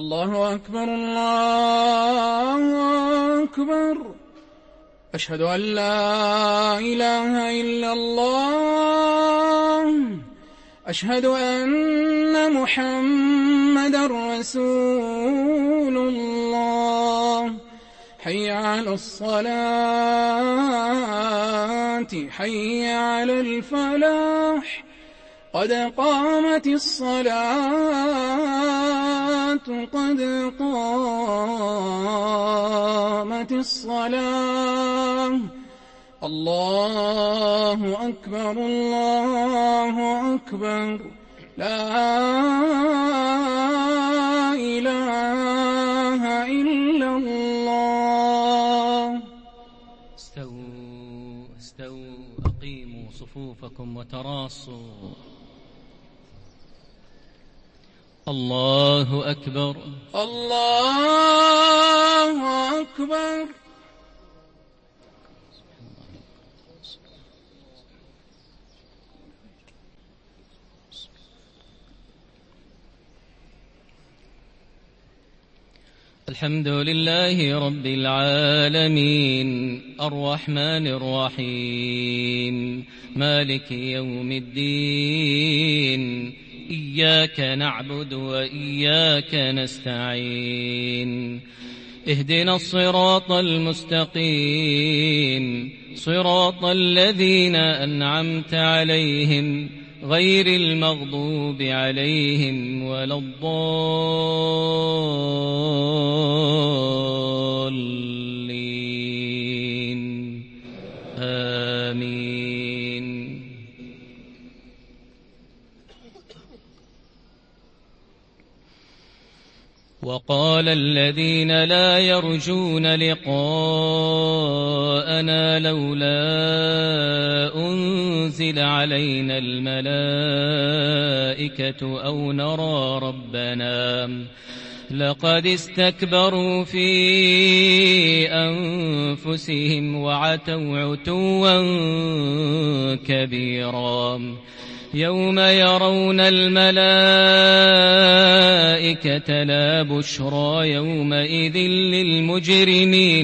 الله أكبر الله أكبر. أشهد أن لا إله إلا الله. أشهد أن محمدًا رسول الله. حي على الصلاة حي على الفلاح. قد قامت الصلاة قد قامت الصلاة. الله أكبر الله أكبر. لا إله إلا الله. استووا أقيموا صفوفكم وتراصوا. الله أكبر الله أكبر. الحمد لله رب العالمين الرحمن الرحيم مالك يوم الدين. إياك نعبد وإياك نستعين. اهدنا الصراط المستقيم صراط الذين أنعمت عليهم غير المغضوب عليهم ولا الضالين. آمين. وقال الذين لا يرجون لقاءنا لولا أنزل علينا الملائكة أو نرى ربنا لقد استكبروا في أنفسهم وعتوا عتوا كبيرا. يوم يرون الملائكة لا بشرى يومئذ للمجرمين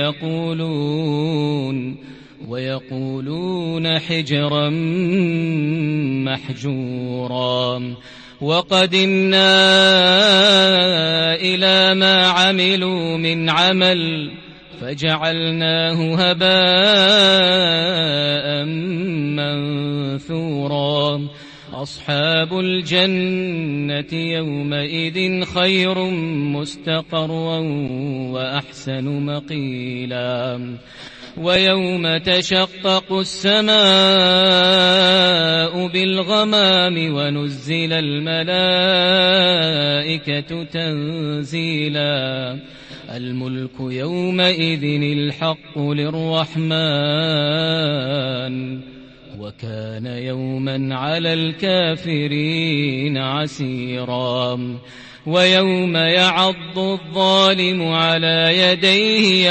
ويقولون حجرا محجورا. وقدمنا إلى ما عملوا من عمل فجعلناه هباء منثورا. أصحاب الجنة يومئذ خير مستقرا وأحسن مقيلا. ويوم تشقق السماء بالغمام ونزل الملائكة تنزيلا. الملك يومئذ الحق للرحمن وكان يوما على الكافرين عسيرا. ويوم يعض الظالم على يديه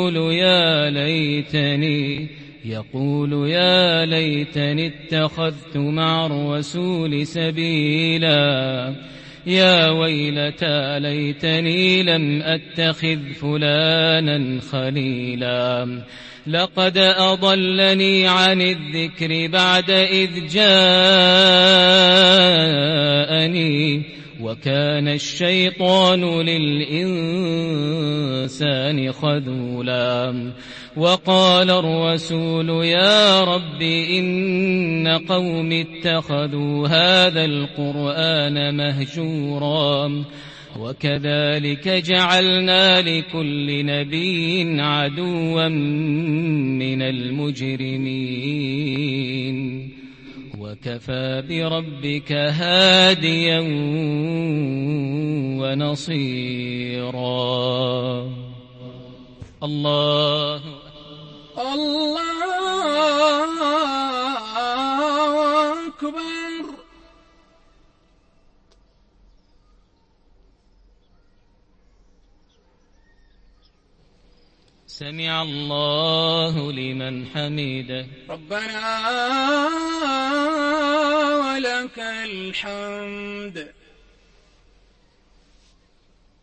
يقول يا ليتني اتخذت مع الرسول سبيلا. يا ويلتى ليتني لم أتخذ فلانا خليلا. لقد أضلني عن الذكر بعد إذ جاءني وكان الشيطان للإنسان خذولا. وقال الرسول يا رب إن قوم اتخذوا هذا القرآن مهجورا. وكذلك جعلنا لكل نبي عدوا من المجرمين وكفى بربك هاديا ونصيرا. الله أكبر. سمع الله لمن حمده. ربنا ولك الحمد.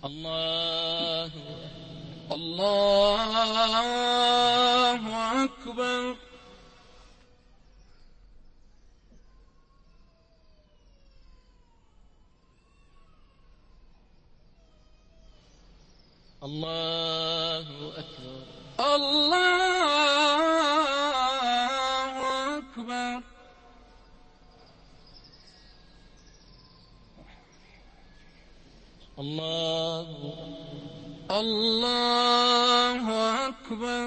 الله أكبر. الله أكبر. الله أكبر. الله أكبر.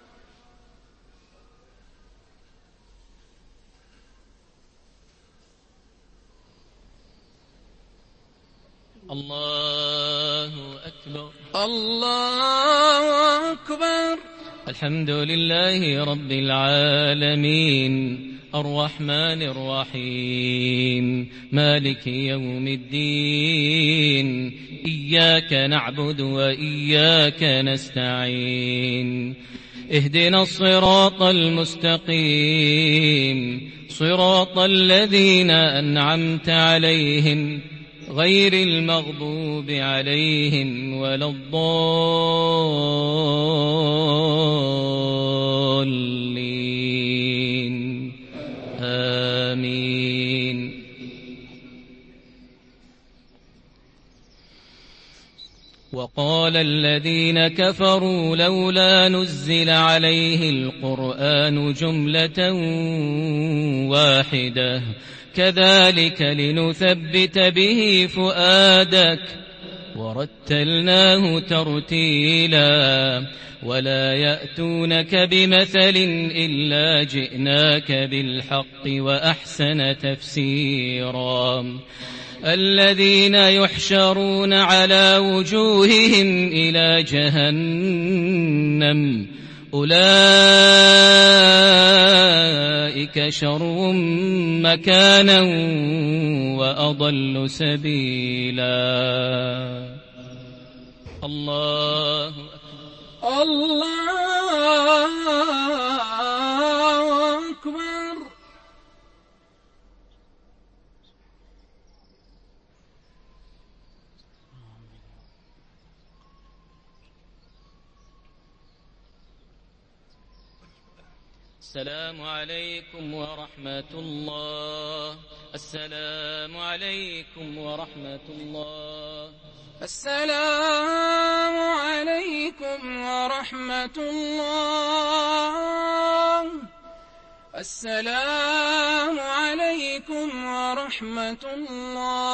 الله أكبر. الله أكبر. الحمد لله رب العالمين الرحمن الرحيم مالك يوم الدين إياك نعبد وإياك نستعين اهدنا الصراط المستقيم صراط الذين أنعمت عليهم غير المغضوب عليهم ولا الضالين آمين. وقال الذين كفروا لولا نزل عليه القرآن جملة واحدة كذلك لنثبت به فؤادك ورتلناه ترتيلا ولا يأتونك بمثل إلا جئناك بالحق وأحسن تفسيرا الذين يحشرون على وجوههم إلى جهنم أولئك شر مكانا وأضل سبيلا. الله أكبر. السلام عليكم ورحمة الله. السلام عليكم ورحمة الله. السلام عليكم ورحمة الله. السلام عليكم ورحمة الله.